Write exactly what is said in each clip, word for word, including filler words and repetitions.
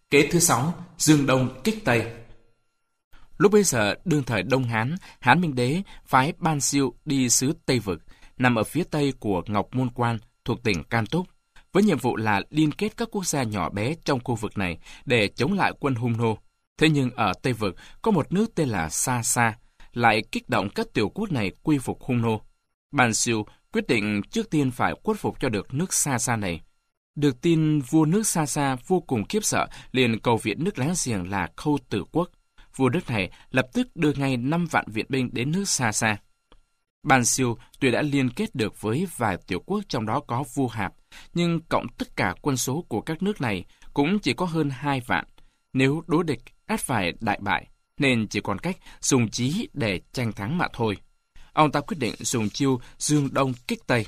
Kế thứ sáu, Dương Đông kích Tây. Lúc bấy giờ, đương thời Đông Hán, Hán Minh Đế phái Ban Siêu đi xứ Tây Vực, nằm ở phía tây của Ngọc Môn Quan, thuộc tỉnh Cam Túc, với nhiệm vụ là liên kết các quốc gia nhỏ bé trong khu vực này để chống lại quân Hung Nô. Thế nhưng ở Tây Vực có một nước tên là Sa Sa, lại kích động các tiểu quốc này quy phục Hung Nô. Ban Siêu quyết định trước tiên phải khuất phục cho được nước Sa Sa này. Được tin vua nước Sa Sa vô cùng khiếp sợ, liền cầu viện nước láng giềng là Khâu Tử Quốc. Vua nước này lập tức đưa ngay năm vạn viện binh đến nước Sa Sa. Ban Siêu tuy đã liên kết được với vài tiểu quốc trong đó có vua Hạp, nhưng cộng tất cả quân số của các nước này cũng chỉ có hơn hai vạn. Nếu đối địch, ắt phải đại bại, nên chỉ còn cách dùng trí để tranh thắng mà thôi. Ông ta quyết định dùng chiêu Dương Đông kích Tây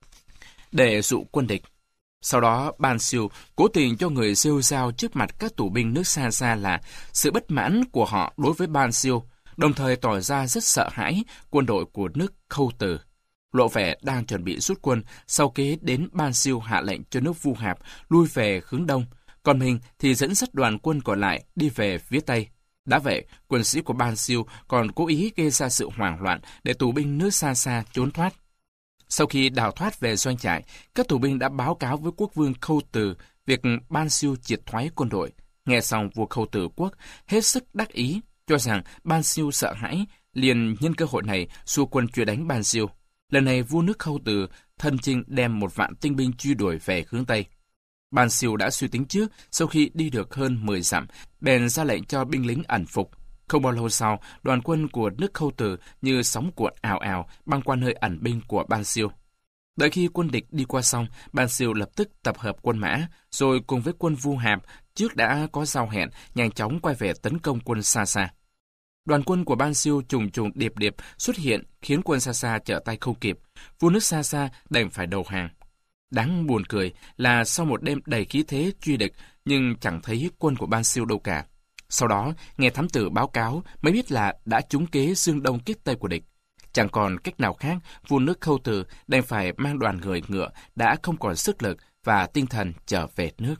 để dụ quân địch. Sau đó, Ban Siêu cố tình cho người rêu rao trước mặt các tù binh nước Sa Sa là sự bất mãn của họ đối với Ban Siêu, đồng thời tỏ ra rất sợ hãi quân đội của nước Khâu Tử. Lộ vẻ đang chuẩn bị rút quân, sau kế đến Ban Siêu hạ lệnh cho nước Vu Hạp lui về hướng đông, còn mình thì dẫn dắt đoàn quân còn lại đi về phía tây. Đã vậy, quân sĩ của Ban Siêu còn cố ý gây ra sự hoảng loạn để tù binh nước Sa Sa trốn thoát. Sau khi đào thoát về doanh trại, các tù binh đã báo cáo với quốc vương Khâu Tử việc Ban Siêu triệt thoái quân đội. Nghe xong, vua Khâu Tử Quốc hết sức đắc ý, cho rằng Ban Siêu sợ hãi, liền nhân cơ hội này xua quân truy đánh Ban Siêu. Lần này, vua nước Khâu Tử thân chinh đem một vạn tinh binh truy đuổi về hướng Tây. Ban Siêu đã suy tính trước, sau khi đi được hơn mười dặm, bèn ra lệnh cho binh lính ẩn phục. Không bao lâu sau, đoàn quân của nước Khâu Tử như sóng cuộn ào ào băng qua nơi ẩn binh của Ban Siêu. Đợi khi quân địch đi qua xong, Ban Siêu lập tức tập hợp quân mã, rồi cùng với quân Vu Hạp trước đã có giao hẹn, nhanh chóng quay về tấn công quân Sa Sa. Đoàn quân của Ban Siêu trùng trùng điệp điệp xuất hiện, khiến quân Sa Sa trở tay không kịp. Vua nước Sa Sa đành phải đầu hàng. Đáng buồn cười là sau một đêm đầy khí thế truy địch, nhưng chẳng thấy quân của Ban Siêu đâu cả. Sau đó, nghe thám tử báo cáo mới biết là đã trúng kế Dương Đông kích Tây của địch. Chẳng còn cách nào khác, vua nước Khâu Tử đành phải mang đoàn người ngựa đã không còn sức lực và tinh thần trở về nước.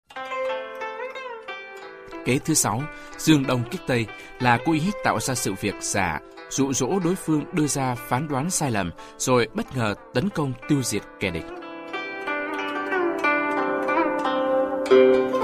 Kế thứ sáu, Dương Đông kích Tây là cố ý tạo ra sự việc giả, dụ dỗ đối phương đưa ra phán đoán sai lầm, rồi bất ngờ tấn công tiêu diệt kẻ địch.